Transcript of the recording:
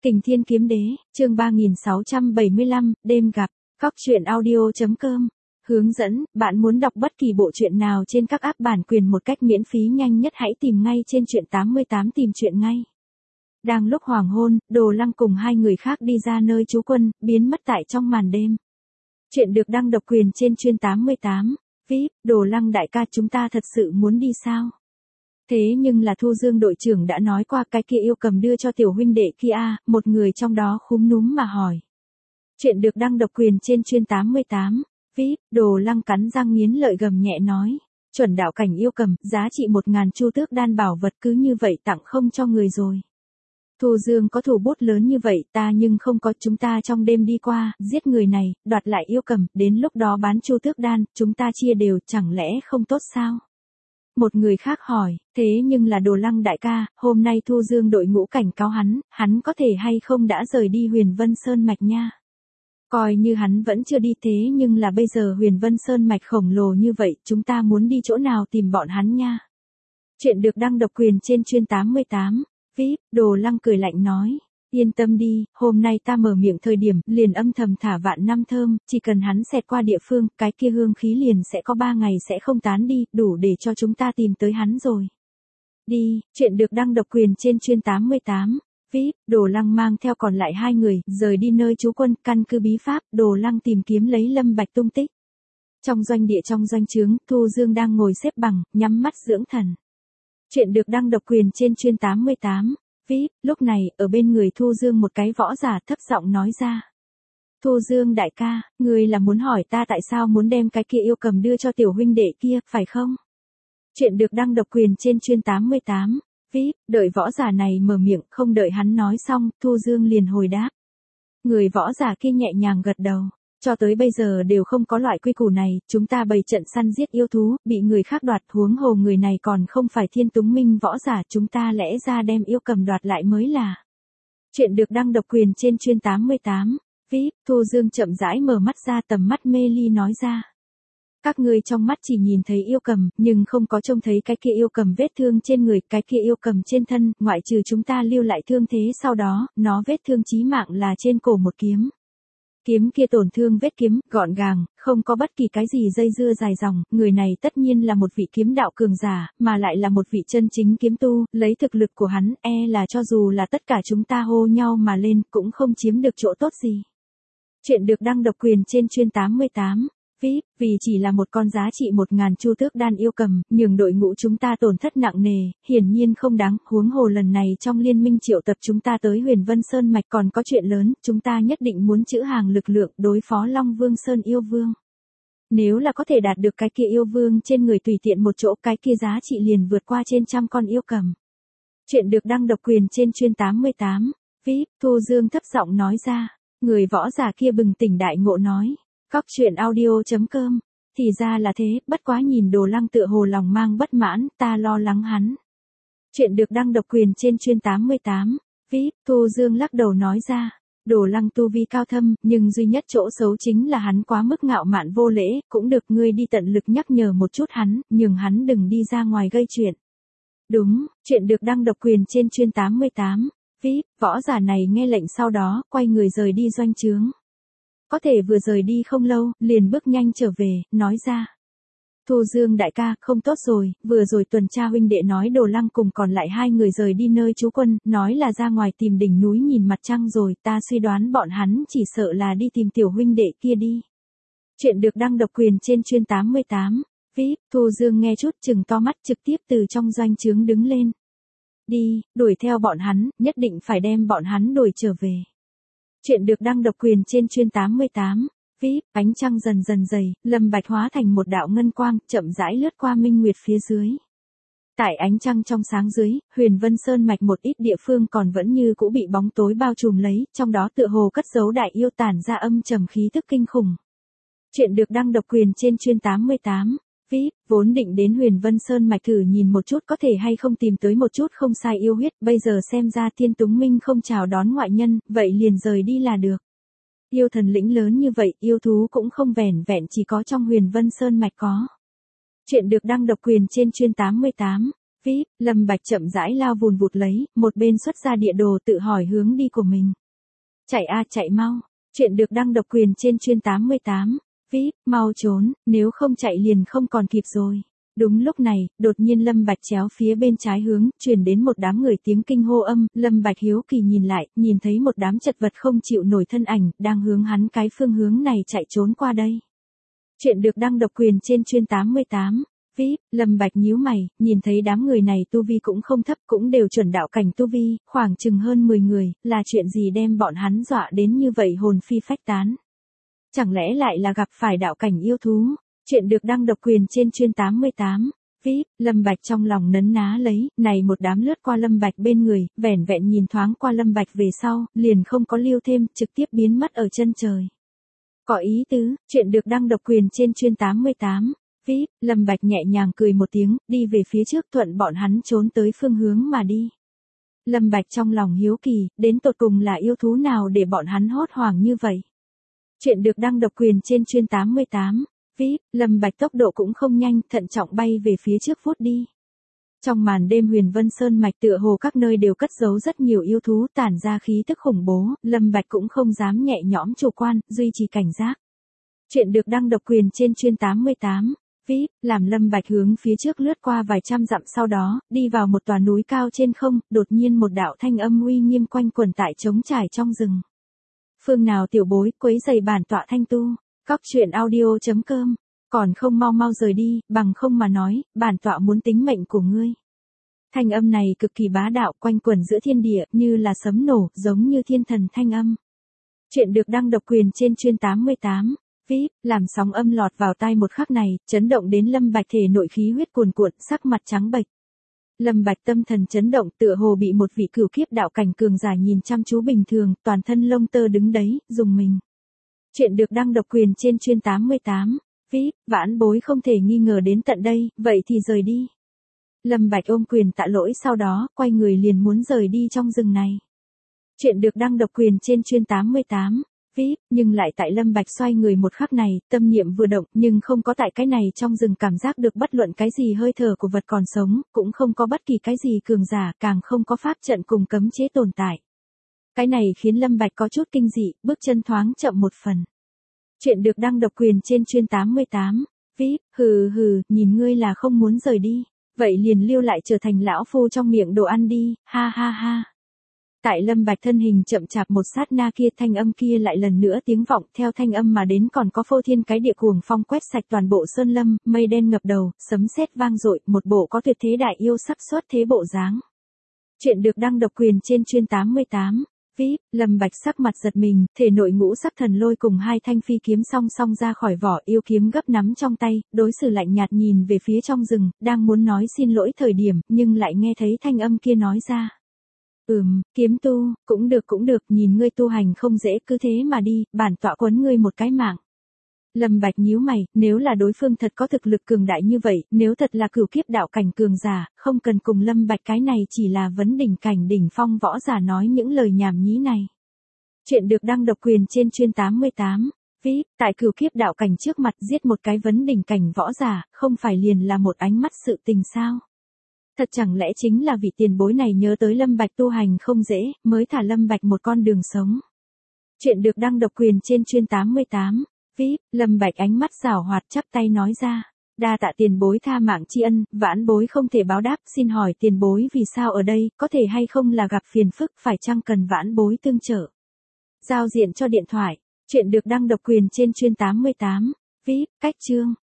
Kình Thiên Kiếm Đế, chương 3675, đêm gặp, Cóc truyện audio.com. Hướng dẫn, bạn muốn đọc bất kỳ bộ truyện nào trên các app bản quyền một cách miễn phí nhanh nhất hãy tìm ngay trên truyện 88 tìm truyện ngay. Đang lúc hoàng hôn, Đồ Lăng cùng hai người khác đi ra nơi trú quân, biến mất tại trong màn đêm. Chuyện được đăng độc quyền trên chuyên 88. VIP, Đồ Lăng đại ca chúng ta thật sự muốn đi sao? Thế nhưng là Thu Dương đội trưởng đã nói qua cái kia yêu cầm đưa cho tiểu huynh đệ kia, một người trong đó khúm núm mà hỏi. Chuyện được đăng độc quyền trên chuyên 88. VIP, Đồ Lăng cắn răng nghiến lợi gầm nhẹ nói. Chuẩn đạo cảnh yêu cầm, giá trị 1000 chu tước đan bảo vật cứ như vậy tặng không cho người rồi. Thu Dương có thủ bút lớn như vậy ta nhưng không có, chúng ta trong đêm đi qua, giết người này, đoạt lại yêu cầm, đến lúc đó bán chu tước đan, chúng ta chia đều, chẳng lẽ không tốt sao? Một người khác hỏi, thế nhưng là Đồ Lăng đại ca, hôm nay Thu Dương đội ngũ cảnh cáo hắn có thể hay không đã rời đi Huyền Vân Sơn Mạch nha. Coi như hắn vẫn chưa đi thế nhưng là bây giờ Huyền Vân Sơn Mạch khổng lồ như vậy, chúng ta muốn đi chỗ nào tìm bọn hắn nha. Chuyện được đăng độc quyền trên chuyên 88. VIP, Đồ Lăng cười lạnh nói, yên tâm đi, hôm nay ta mở miệng thời điểm, liền âm thầm thả vạn năm thơm, chỉ cần hắn xẹt qua địa phương, cái kia hương khí liền sẽ có 3 ngày sẽ không tán đi, đủ để cho chúng ta tìm tới hắn rồi. Đi, chuyện được đăng độc quyền trên chuyên 88. VIP, Đồ Lăng mang theo còn lại hai người, rời đi nơi trú quân, căn cứ bí pháp, Đồ Lăng tìm kiếm lấy Lâm Bạch tung tích. Trong doanh địa trong doanh trướng, Thu Dương đang ngồi xếp bằng, nhắm mắt dưỡng thần. Chuyện được đăng độc quyền trên chuyên 88. VIP, lúc này, ở bên người Thu Dương một cái võ giả thấp giọng nói ra. Thu Dương đại ca, ngươi là muốn hỏi ta tại sao muốn đem cái kia yêu cầm đưa cho tiểu huynh đệ kia, phải không? Chuyện được đăng độc quyền trên chuyên 88. VIP, đợi võ giả này mở miệng, không đợi hắn nói xong, Thu Dương liền hồi đáp. Người võ giả kia nhẹ nhàng gật đầu. Cho tới bây giờ đều không có loại quy củ này, chúng ta bày trận săn giết yêu thú, bị người khác đoạt, huống hồ người này còn không phải Thiên Túng Minh võ giả, chúng ta lẽ ra đem yêu cầm đoạt lại mới là. Chuyện được đăng độc quyền trên chuyên 88. VIP, Thu Dương chậm rãi mở mắt ra, tầm mắt mê ly nói ra. Các ngươi trong mắt chỉ nhìn thấy yêu cầm, nhưng không có trông thấy cái kia yêu cầm vết thương trên người, cái kia yêu cầm trên thân, ngoại trừ chúng ta lưu lại thương thế sau đó, nó vết thương chí mạng là trên cổ một kiếm. Kiếm kia tổn thương vết kiếm, gọn gàng, không có bất kỳ cái gì dây dưa dài dòng, người này tất nhiên là một vị kiếm đạo cường giả, mà lại là một vị chân chính kiếm tu, lấy thực lực của hắn, là cho dù là tất cả chúng ta hô nhau mà lên, cũng không chiếm được chỗ tốt gì. Chuyện được đăng độc quyền trên chuyên 88. VIP, vì chỉ là một con giá trị 1000 chu tước đan yêu cầm, nhường đội ngũ chúng ta tổn thất nặng nề, hiển nhiên không đáng, huống hồ lần này trong liên minh triệu tập chúng ta tới Huyền Vân Sơn Mạch còn có chuyện lớn, chúng ta nhất định muốn trữ hàng lực lượng đối phó Long Vương Sơn yêu vương. Nếu là có thể đạt được cái kia yêu vương trên người tùy tiện một chỗ, cái kia giá trị liền vượt qua trên 100 con yêu cầm. Chuyện được đăng độc quyền trên chuyên 88. VIP, Thu Dương thấp giọng nói ra, người võ giả kia bừng tỉnh đại ngộ nói. Cóc truyện audio.com. Thì ra là thế, bất quá nhìn Đồ Lăng tựa hồ lòng mang bất mãn, ta lo lắng hắn. Chuyện được đăng độc quyền trên chuyên 88. VIP, Thu Dương lắc đầu nói ra. Đồ Lăng tu vi cao thâm, nhưng duy nhất chỗ xấu chính là hắn quá mức ngạo mạn vô lễ, cũng được ngươi đi tận lực nhắc nhở một chút hắn, nhường hắn đừng đi ra ngoài gây chuyện. Đúng, chuyện được đăng độc quyền trên chuyên 88. VIP, võ giả này nghe lệnh sau đó, quay người rời đi doanh trướng. Có thể vừa rời đi không lâu, liền bước nhanh trở về, nói ra. Thu Dương đại ca, không tốt rồi, vừa rồi tuần tra huynh đệ nói Đồ Lăng cùng còn lại hai người rời đi nơi trú quân, nói là ra ngoài tìm đỉnh núi nhìn mặt trăng rồi, ta suy đoán bọn hắn chỉ sợ là đi tìm tiểu huynh đệ kia đi. Chuyện được đăng độc quyền trên chuyên 88. VIP, Thu Dương nghe chút chừng to mắt trực tiếp từ trong doanh trướng đứng lên. Đi, đuổi theo bọn hắn, nhất định phải đem bọn hắn đuổi trở về. Chuyện được đăng độc quyền trên chuyên 88. VIP, ánh trăng dần dần dày, Lâm Bạch hóa thành một đạo ngân quang, chậm rãi lướt qua minh nguyệt phía dưới. Tại ánh trăng trong sáng dưới, Huyền Vân Sơn Mạch một ít địa phương còn vẫn như cũ bị bóng tối bao trùm lấy, trong đó tựa hồ cất giấu đại yêu tản ra âm trầm khí tức kinh khủng. Chuyện được đăng độc quyền trên chuyên 88. VIP, vốn định đến Huyền Vân Sơn Mạch thử nhìn một chút có thể hay không tìm tới một chút không sai yêu huyết, bây giờ xem ra Thiên Túng Minh không chào đón ngoại nhân, vậy liền rời đi là được. Yêu thần lĩnh lớn như vậy, yêu thú cũng không vẻn vẹn chỉ có trong Huyền Vân Sơn Mạch có. Chuyện được đăng độc quyền trên chuyên 88. VIP, Lâm Bạch chậm rãi lao vùn vụt lấy, một bên xuất ra địa đồ tự hỏi hướng đi của mình. Chạy a chạy mau. Chuyện được đăng độc quyền trên chuyên 88. VIP, mau trốn, nếu không chạy liền không còn kịp rồi. Đúng lúc này, đột nhiên Lâm Bạch chéo phía bên trái hướng, truyền đến một đám người tiếng kinh hô âm, Lâm Bạch hiếu kỳ nhìn lại, nhìn thấy một đám chật vật không chịu nổi thân ảnh, đang hướng hắn cái phương hướng này chạy trốn qua đây. Chuyện được đăng độc quyền trên chuyên 88. VIP, Lâm Bạch nhíu mày, nhìn thấy đám người này tu vi cũng không thấp, cũng đều chuẩn đạo cảnh tu vi, khoảng chừng hơn 10 người, là chuyện gì đem bọn hắn dọa đến như vậy hồn phi phách tán. Chẳng lẽ lại là gặp phải đạo cảnh yêu thú? Chuyện được đăng độc quyền trên chuyên 88. VIP, Lâm Bạch trong lòng nấn ná lấy, này một đám lướt qua Lâm Bạch bên người, vẻn vẹn nhìn thoáng qua Lâm Bạch về sau, liền không có lưu thêm, trực tiếp biến mất ở chân trời. Có ý tứ, chuyện được đăng độc quyền trên chuyên 88. VIP, Lâm Bạch nhẹ nhàng cười một tiếng, đi về phía trước thuận bọn hắn trốn tới phương hướng mà đi. Lâm Bạch trong lòng hiếu kỳ, đến tột cùng là yêu thú nào để bọn hắn hốt hoảng như vậy. Chuyện được đăng độc quyền trên chuyên 88. VIP, Lâm Bạch tốc độ cũng không nhanh, thận trọng bay về phía trước vút đi. Trong màn đêm Huyền Vân Sơn mạch tựa hồ các nơi đều cất giấu rất nhiều yêu thú tản ra khí tức khủng bố, Lâm Bạch cũng không dám nhẹ nhõm chủ quan, duy trì cảnh giác. Chuyện được đăng độc quyền trên chuyên 88. VIP, làm Lâm Bạch hướng phía trước lướt qua vài trăm dặm sau đó, đi vào một tòa núi cao trên không, đột nhiên một đạo thanh âm uy nghiêm quanh quẩn tại trống trải trong rừng. Phương nào tiểu bối, quấy rầy bản tọa thanh tu. Cóc truyện audio.com, còn không mau mau rời đi, bằng không mà nói, bản tọa muốn tính mệnh của ngươi. Thanh âm này cực kỳ bá đạo quanh quẩn giữa thiên địa, như là sấm nổ, giống như thiên thần thanh âm. Chuyện được đăng độc quyền trên chuyên 88. VIP, làm sóng âm lọt vào tai một khắc này, chấn động đến Lâm Bạch thể nội khí huyết cuồn cuộn, sắc mặt trắng bệch. Lâm Bạch tâm thần chấn động, tựa hồ bị một vị cửu kiếp đạo cảnh cường giả nhìn chăm chú bình thường, toàn thân lông tơ đứng đấy, dùng mình. Chuyện được đăng độc quyền trên chuyên 88. VIP, vãn bối không thể nghi ngờ đến tận đây, vậy thì rời đi. Lâm Bạch ôm quyền tạ lỗi sau đó, quay người liền muốn rời đi trong rừng này. Chuyện được đăng độc quyền trên chuyên 88. VIP, nhưng lại tại Lâm Bạch xoay người một khắc này, tâm niệm vừa động, nhưng không có tại cái này trong rừng cảm giác được bất luận cái gì hơi thở của vật còn sống, cũng không có bất kỳ cái gì cường giả, càng không có pháp trận cùng cấm chế tồn tại. Cái này khiến Lâm Bạch có chút kinh dị, bước chân thoáng chậm một phần. Chuyện được đăng độc quyền trên chuyên 88. VIP, hừ hừ, nhìn ngươi là không muốn rời đi, vậy liền lưu lại trở thành lão phu trong miệng đồ ăn đi, ha ha ha. Tại Lâm Bạch thân hình chậm chạp một sát na kia, thanh âm kia lại lần nữa tiếng vọng, theo thanh âm mà đến còn có phô thiên cái địa cuồng phong quét sạch toàn bộ sơn lâm, mây đen ngập đầu, sấm sét vang dội, một bộ có tuyệt thế đại yêu sắp xuất thế bộ dáng. Chuyện được đăng độc quyền trên chuyên 88. VIP, Lâm Bạch sắc mặt giật mình, thể nội ngũ sắc thần lôi cùng hai thanh phi kiếm song song ra khỏi vỏ, yêu kiếm gấp nắm trong tay, đối xử lạnh nhạt nhìn về phía trong rừng, đang muốn nói xin lỗi thời điểm, nhưng lại nghe thấy thanh âm kia nói ra. Kiếm tu, cũng được, nhìn ngươi tu hành không dễ, cứ thế mà đi, bản tọa quấn ngươi một cái mạng. Lâm Bạch nhíu mày, nếu là đối phương thật có thực lực cường đại như vậy, nếu thật là cửu kiếp đạo cảnh cường giả, không cần cùng Lâm Bạch cái này chỉ là vấn đỉnh cảnh đỉnh phong võ giả nói những lời nhảm nhí này. Chuyện được đăng độc quyền trên chuyên 88. VIP, tại cửu kiếp đạo cảnh trước mặt giết một cái vấn đỉnh cảnh võ giả, không phải liền là một ánh mắt sự tình sao? Thật chẳng lẽ chính là vị tiền bối này nhớ tới Lâm Bạch tu hành không dễ, mới thả Lâm Bạch một con đường sống. Chuyện được đăng độc quyền trên chuyên 88. VIP, Lâm Bạch ánh mắt giảo hoạt chắp tay nói ra. Đa tạ tiền bối tha mạng tri ân, vãn bối không thể báo đáp, xin hỏi tiền bối vì sao ở đây, có thể hay không là gặp phiền phức, phải chăng cần vãn bối tương trợ. Giao diện cho điện thoại. Chuyện được đăng độc quyền trên chuyên 88. VIP, cách chương.